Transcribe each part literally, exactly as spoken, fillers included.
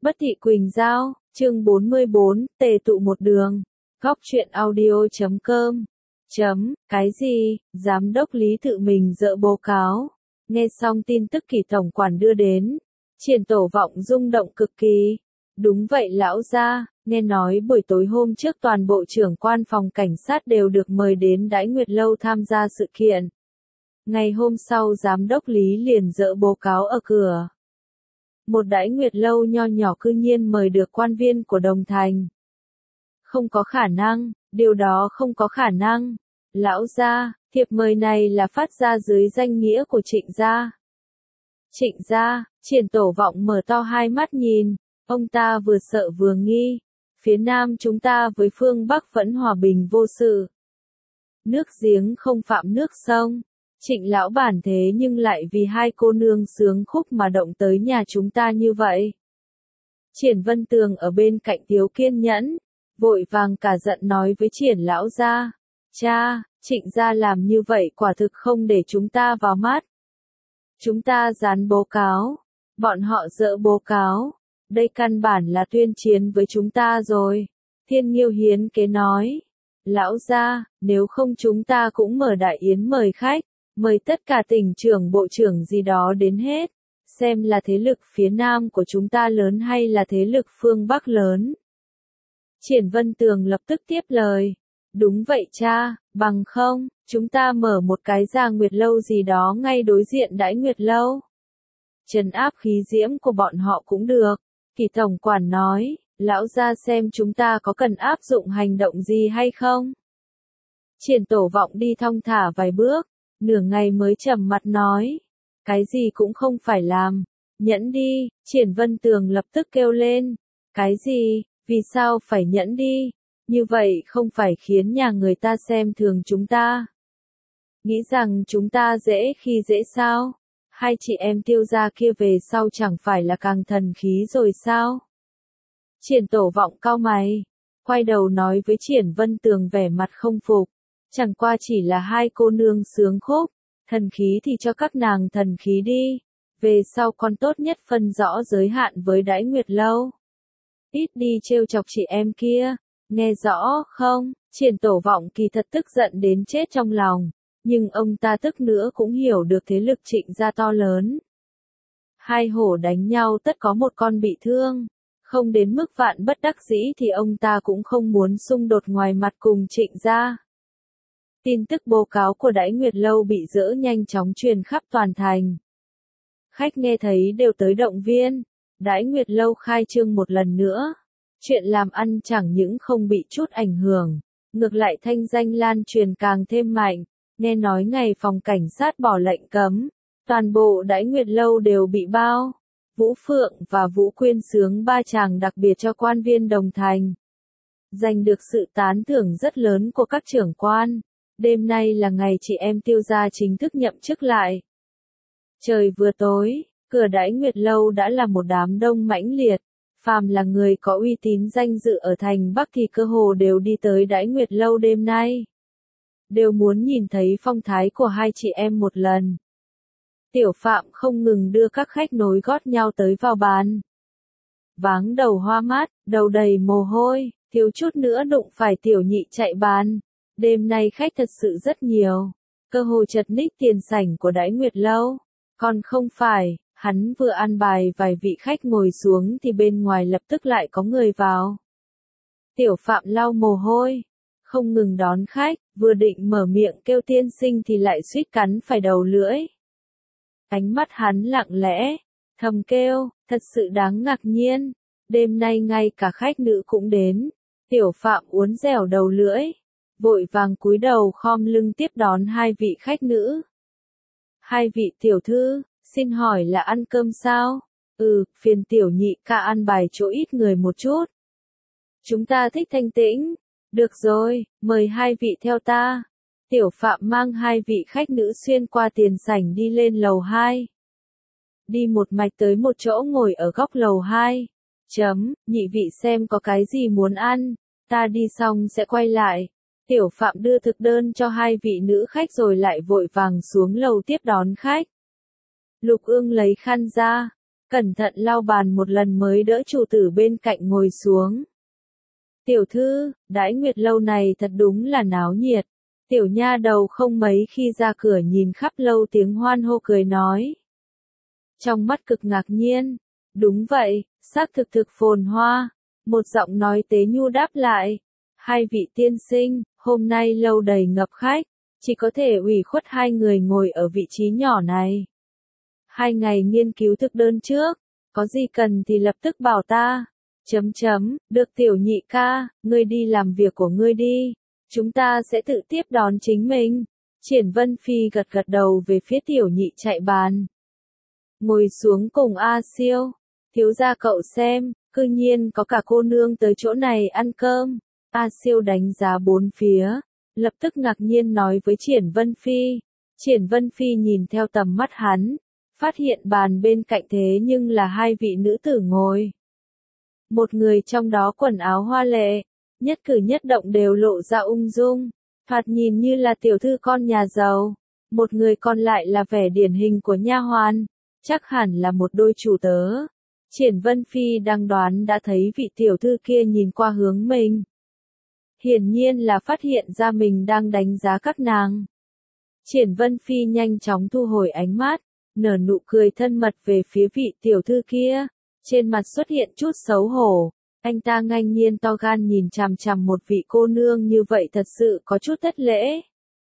Bất thị Quỳnh Giao, chương bốn mươi bốn, tề tụ một đường. Góc truyện audio chấm com. Chấm, cái gì, giám đốc Lý tự mình dỡ báo cáo. Nghe xong tin tức Kỳ tổng quản đưa đến, Triển Tổ Vọng rung động cực kỳ. Đúng vậy lão gia, nghe nói buổi tối hôm trước toàn bộ trưởng quan phòng cảnh sát đều được mời đến Đãi Nguyệt Lâu tham gia sự kiện. Ngày hôm sau giám đốc Lý liền dỡ báo cáo ở cửa. Một Đãi Nguyệt Lâu nho nhỏ cư nhiên mời được quan viên của Đồng Thành. Không có khả năng, điều đó không có khả năng. Lão gia, thiệp mời này là phát ra dưới danh nghĩa của Trịnh gia. Trịnh gia, Triển Tổ Vọng mở to hai mắt nhìn, ông ta vừa sợ vừa nghi. Phía Nam chúng ta với phương Bắc vẫn hòa bình vô sự. Nước giếng không phạm nước sông. Trịnh lão bản thế nhưng lại vì hai cô nương sướng khúc mà động tới nhà chúng ta như vậy. Triển Vân Tường ở bên cạnh thiếu kiên nhẫn, vội vàng cả giận nói với Triển lão gia, cha, Trịnh gia làm như vậy quả thực không để chúng ta vào mắt. Chúng ta dán báo cáo, bọn họ dỡ báo cáo, đây căn bản là tuyên chiến với chúng ta rồi. Thiên Nghiêu hiến kế nói, lão gia, nếu không chúng ta cũng mở đại yến mời khách. Mời tất cả tỉnh trưởng bộ trưởng gì đó đến hết, xem là thế lực phía Nam của chúng ta lớn hay là thế lực phương Bắc lớn. Triển Vân Tường lập tức tiếp lời, đúng vậy cha, bằng không, chúng ta mở một cái Gia Nguyệt Lâu gì đó ngay đối diện Đãi Nguyệt Lâu. Trấn áp khí diễm của bọn họ cũng được. Kỳ tổng quản nói, lão gia xem chúng ta có cần áp dụng hành động gì hay không. Triển Tổ Vọng đi thong thả vài bước. Nửa ngày mới trầm mặt nói, cái gì cũng không phải làm, nhẫn đi. Triển Vân Tường lập tức kêu lên, cái gì, vì sao phải nhẫn đi, như vậy không phải khiến nhà người ta xem thường chúng ta. Nghĩ rằng chúng ta dễ khi dễ sao, hai chị em Tiêu gia kia về sau chẳng phải là càng thần khí rồi sao. Triển Tổ Vọng cau mày, quay đầu nói với Triển Vân Tường vẻ mặt không phục. Chẳng qua chỉ là hai cô nương sướng khúc, thần khí thì cho các nàng thần khí đi, về sau con tốt nhất phân rõ giới hạn với Đãi Nguyệt Lâu. Ít đi trêu chọc chị em kia, nghe rõ không? Triển Tổ Vọng kỳ thật tức giận đến chết trong lòng, nhưng ông ta tức nữa cũng hiểu được thế lực Trịnh gia to lớn. Hai hổ đánh nhau tất có một con bị thương, không đến mức vạn bất đắc dĩ thì ông ta cũng không muốn xung đột ngoài mặt cùng Trịnh gia. Tin tức báo cáo của Đãi Nguyệt Lâu bị dỡ nhanh chóng truyền khắp toàn thành. Khách nghe thấy đều tới động viên. Đãi Nguyệt Lâu khai trương một lần nữa. Chuyện làm ăn chẳng những không bị chút ảnh hưởng, ngược lại thanh danh lan truyền càng thêm mạnh. Nghe nói ngày phòng cảnh sát bỏ lệnh cấm, toàn bộ Đãi Nguyệt Lâu đều bị bao. Vũ Phượng và Vũ Quyên sướng ba chàng đặc biệt cho quan viên Đồng Thành. Giành được sự tán thưởng rất lớn của các trưởng quan. Đêm nay là ngày chị em Tiêu gia chính thức nhậm chức lại. Trời vừa tối, cửa Đãi Nguyệt Lâu đã là một đám đông mãnh liệt. Phàm là người có uy tín danh dự ở thành Bắc thì cơ hồ đều đi tới Đãi Nguyệt Lâu đêm nay. Đều muốn nhìn thấy phong thái của hai chị em một lần. Tiểu Phạm không ngừng đưa các khách nối gót nhau tới vào bàn. Váng đầu hoa mắt, đầu đầy mồ hôi, thiếu chút nữa đụng phải Tiểu Nhị chạy bàn. Đêm nay khách thật sự rất nhiều, cơ hồ chật ních tiền sảnh của Đãi Nguyệt Lâu. Còn không phải, hắn vừa an bài vài vị khách ngồi xuống thì bên ngoài lập tức lại có người vào. Tiểu Phạm lau mồ hôi, không ngừng đón khách, vừa định mở miệng kêu tiên sinh thì lại suýt cắn phải đầu lưỡi. Ánh mắt hắn lặng lẽ, thầm kêu, thật sự đáng ngạc nhiên, đêm nay ngay cả khách nữ cũng đến. Tiểu Phạm uốn dẻo đầu lưỡi, vội vàng cúi đầu khom lưng tiếp đón hai vị khách nữ. Hai vị tiểu thư, xin hỏi là ăn cơm sao? Ừ, phiền Tiểu Nhị ca ăn bài chỗ ít người một chút. Chúng ta thích thanh tĩnh. Được rồi, mời hai vị theo ta. Tiểu Phạm mang hai vị khách nữ xuyên qua tiền sảnh đi lên lầu hai. Đi một mạch tới một chỗ ngồi ở góc lầu hai. Chấm, nhị vị xem có cái gì muốn ăn, ta đi xong sẽ quay lại. Tiểu Phạm đưa thực đơn cho hai vị nữ khách rồi lại vội vàng xuống lầu tiếp đón khách. Lục Ương lấy khăn ra, cẩn thận lau bàn một lần mới đỡ chủ tử bên cạnh ngồi xuống. Tiểu thư, đãi nguyệt lâu này thật đúng là náo nhiệt. Tiểu nha đầu không mấy khi ra cửa nhìn khắp lâu tiếng hoan hô cười nói. Trong mắt cực ngạc nhiên. Đúng vậy, xác thực thực phồn hoa. Một giọng nói tế nhu đáp lại. Hai vị tiên sinh, hôm nay lâu đầy ngập khách. Chỉ có thể ủy khuất hai người ngồi ở vị trí nhỏ này. Hai ngày nghiên cứu thực đơn trước. Có gì cần thì lập tức bảo ta. Chấm chấm, được tiểu nhị ca, ngươi đi làm việc của ngươi đi. Chúng ta sẽ tự tiếp đón chính mình. Triển Vân Phi gật gật đầu về phía tiểu nhị chạy bàn. Ngồi xuống cùng A Siêu. Thiếu gia cậu xem, cư nhiên có cả cô nương tới chỗ này ăn cơm. A Siêu đánh giá bốn phía. Lập tức ngạc nhiên nói với Triển Vân Phi. Triển Vân Phi nhìn theo tầm mắt hắn. Phát hiện bàn bên cạnh thế nhưng là hai vị nữ tử ngồi. Một người trong đó quần áo hoa lệ. Nhất cử nhất động đều lộ ra ung dung, thoạt nhìn như là tiểu thư con nhà giàu. Một người còn lại là vẻ điển hình của nha hoàn, chắc hẳn là một đôi chủ tớ. Triển Vân Phi đang đoán đã thấy vị tiểu thư kia nhìn qua hướng mình. Hiển nhiên là phát hiện ra mình đang đánh giá các nàng. Triển Vân Phi nhanh chóng thu hồi ánh mắt, nở nụ cười thân mật về phía vị tiểu thư kia, trên mặt xuất hiện chút xấu hổ. Anh ta ngang nhiên to gan nhìn chằm chằm một vị cô nương như vậy thật sự có chút thất lễ.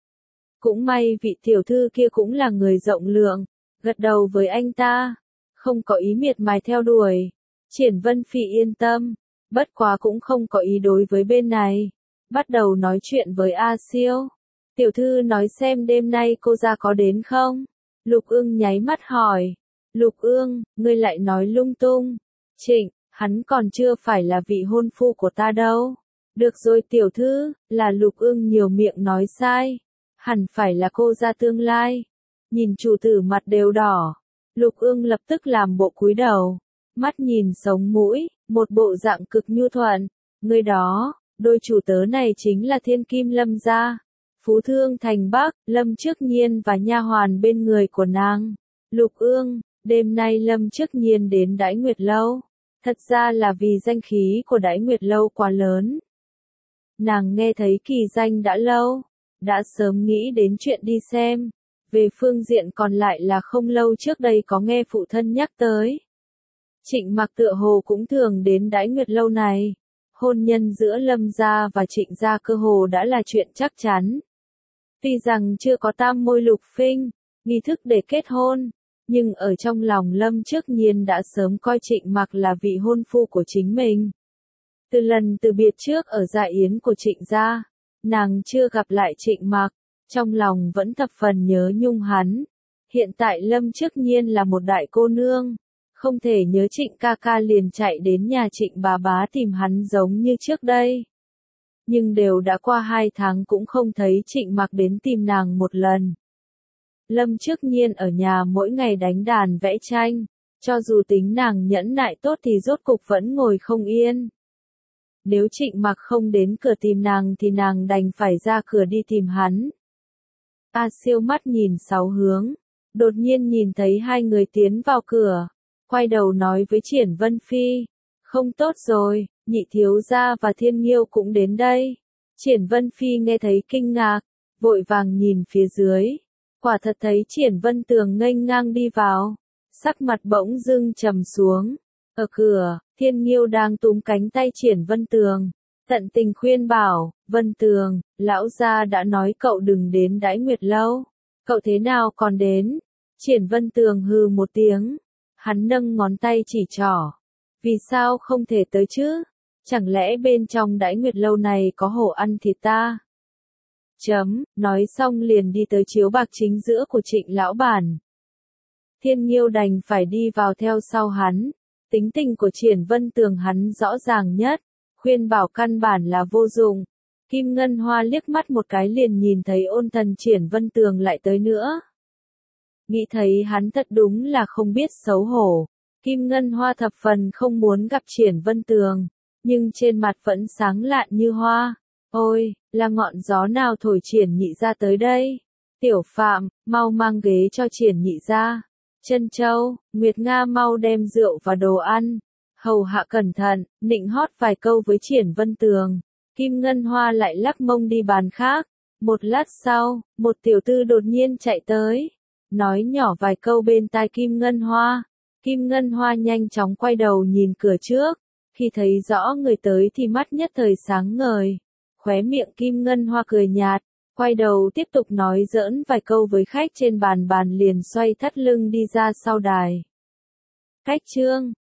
Cũng may vị tiểu thư kia cũng là người rộng lượng, gật đầu với anh ta, không có ý miệt mài theo đuổi. Triển Vân Phi yên tâm, bất quá cũng không có ý đối với bên này. Bắt đầu nói chuyện với A Siêu. Tiểu thư nói xem đêm nay cô ra có đến không? Lục Ương nháy mắt hỏi. Lục Ương, ngươi lại nói lung tung. Trịnh. Hắn còn chưa phải là vị hôn phu của ta đâu. Được rồi tiểu thư, là Lục Ương nhiều miệng nói sai. Hẳn phải là cô ra tương lai. Nhìn chủ tử mặt đều đỏ. Lục Ương lập tức làm bộ cúi đầu. Mắt nhìn sống mũi, một bộ dạng cực nhu thuận. Người đó, đôi chủ tớ này chính là Thiên Kim Lâm gia. Phú Thương Thành Bắc, Lâm Trước Nhiên và nha hoàn bên người của nàng. Lục Ương, đêm nay Lâm Trước Nhiên đến Đãi Nguyệt Lâu. Thật ra là vì danh khí của Đãi Nguyệt Lâu quá lớn. Nàng nghe thấy kỳ danh đã lâu, đã sớm nghĩ đến chuyện đi xem. Về phương diện còn lại là không lâu trước đây có nghe phụ thân nhắc tới. Trịnh Mặc tựa hồ cũng thường đến Đãi Nguyệt Lâu này. Hôn nhân giữa Lâm gia và Trịnh gia cơ hồ đã là chuyện chắc chắn. Tuy rằng chưa có tam môi lục phinh, nghi thức để kết hôn. Nhưng ở trong lòng Lâm Trước Nhiên đã sớm coi Trịnh Mặc là vị hôn phu của chính mình. Từ lần từ biệt trước ở dạ yến của Trịnh gia, nàng chưa gặp lại Trịnh Mặc, trong lòng vẫn thập phần nhớ nhung hắn. Hiện tại Lâm Trước Nhiên là một đại cô nương, không thể nhớ Trịnh ca ca liền chạy đến nhà Trịnh bà bá tìm hắn giống như trước đây. Nhưng đều đã qua hai tháng cũng không thấy Trịnh Mặc đến tìm nàng một lần. Lâm Trước Nhiên ở nhà mỗi ngày đánh đàn vẽ tranh, cho dù tính nàng nhẫn nại tốt thì rốt cục vẫn ngồi không yên. Nếu Trịnh Mặc không đến cửa tìm nàng thì nàng đành phải ra cửa đi tìm hắn. A Siêu mắt nhìn sáu hướng, đột nhiên nhìn thấy hai người tiến vào cửa, quay đầu nói với Triển Vân Phi, không tốt rồi, Nhị thiếu gia và Thiên Nghiêu cũng đến đây. Triển Vân Phi nghe thấy kinh ngạc, vội vàng nhìn phía dưới. Quả thật thấy Triển Vân Tường nghênh ngang đi vào, sắc mặt bỗng dưng trầm xuống. Ở cửa, Thiên Nghiêu đang túm cánh tay Triển Vân Tường, tận tình khuyên bảo, Vân Tường, lão gia đã nói cậu đừng đến Đãi Nguyệt Lâu, cậu thế nào còn đến? Triển Vân Tường hừ một tiếng, hắn nâng ngón tay chỉ trỏ, vì sao không thể tới chứ? Chẳng lẽ bên trong Đãi Nguyệt Lâu này có hổ ăn thịt ta? Chấm, nói xong liền đi tới chiếu bạc chính giữa của Trịnh lão bản. Thiên Nghiêu đành phải đi vào theo sau hắn. Tính tình của Triển Vân Tường hắn rõ ràng nhất, khuyên bảo căn bản là vô dụng. Kim Ngân Hoa liếc mắt một cái liền nhìn thấy ôn thần Triển Vân Tường lại tới nữa. Nghĩ thấy hắn thật đúng là không biết xấu hổ. Kim Ngân Hoa thập phần không muốn gặp Triển Vân Tường, nhưng trên mặt vẫn sáng lạn như hoa. Ôi, là ngọn gió nào thổi Triển nhị ra tới đây? Tiểu Phạm, mau mang ghế cho Triển nhị ra. Trân Châu, Nguyệt Nga mau đem rượu và đồ ăn. Hầu hạ cẩn thận, nịnh hót vài câu với Triển Vân Tường. Kim Ngân Hoa lại lắc mông đi bàn khác. Một lát sau, một tiểu tư đột nhiên chạy tới. Nói nhỏ vài câu bên tai Kim Ngân Hoa. Kim Ngân Hoa nhanh chóng quay đầu nhìn cửa trước. Khi thấy rõ người tới thì mắt nhất thời sáng ngời. Khóe miệng Kim Ngân Hoa cười nhạt. Quay đầu tiếp tục nói giỡn vài câu với khách trên bàn bàn liền xoay thắt lưng đi ra sau đài. Khách trương,